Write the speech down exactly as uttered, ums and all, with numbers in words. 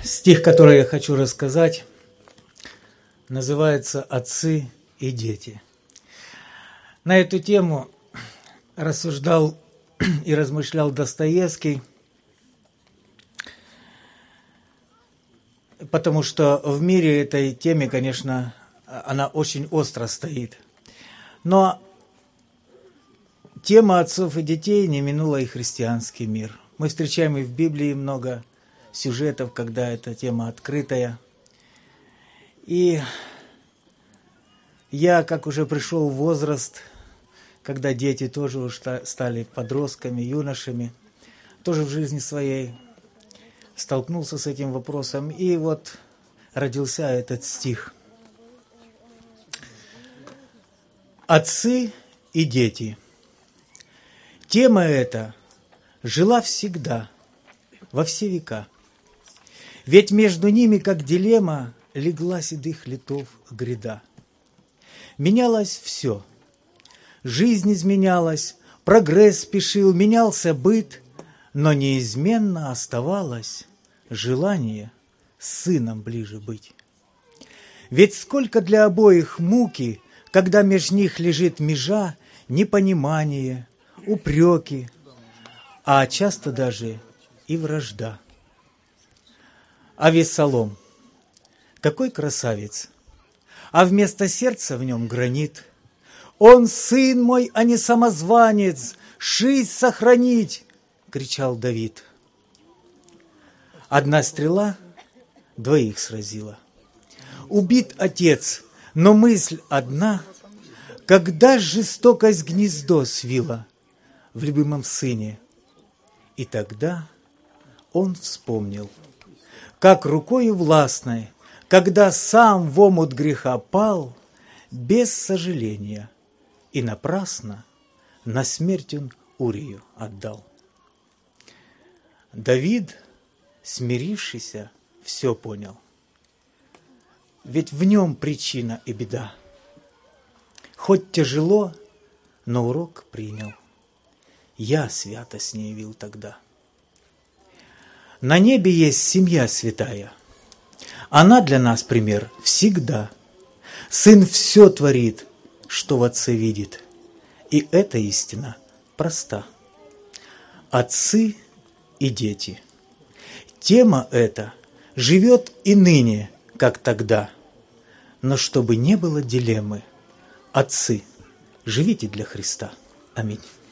Стих, который я хочу рассказать, называется «Отцы и дети». На эту тему рассуждал и размышлял Достоевский, потому что в мире этой теме, конечно, она очень остро стоит. Но тема отцов и детей не минула и христианский мир. Мы встречаем и в Библии много сюжетов, когда эта тема открытая. И я, как уже пришел в возраст, когда дети тоже уже стали подростками, юношами, тоже в жизни своей столкнулся с этим вопросом. И вот родился этот стих. Отцы и дети. Тема эта жила всегда, во все века. Ведь между ними, как дилемма, легла седых летов гряда. Менялось все. Жизнь изменялась, прогресс спешил, менялся быт, но неизменно оставалось желание с сыном ближе быть. Ведь сколько для обоих муки, когда меж них лежит межа, непонимание, упреки, а часто даже и вражда. А Вессалом, какой красавец, а вместо сердца в нем гранит. Он сын мой, а не самозванец, жизнь сохранить, кричал Давид. Одна стрела двоих сразила. Убит отец, но мысль одна, когда жестокость гнездо свила в любимом сыне. И тогда он вспомнил, как рукою властной, когда сам в омут греха пал, без сожаления и напрасно на смерть он Урию отдал. Давид, смирившийся, все понял, ведь в нем причина и беда. Хоть тяжело, но урок принял. Я святость не явил тогда. На небе есть семья святая. Она для нас пример всегда. Сын все творит, что в отце видит. И эта истина проста. Отцы и дети. Тема эта живет и ныне, как тогда. Но чтобы не было дилеммы, отцы, живите для Христа. Аминь.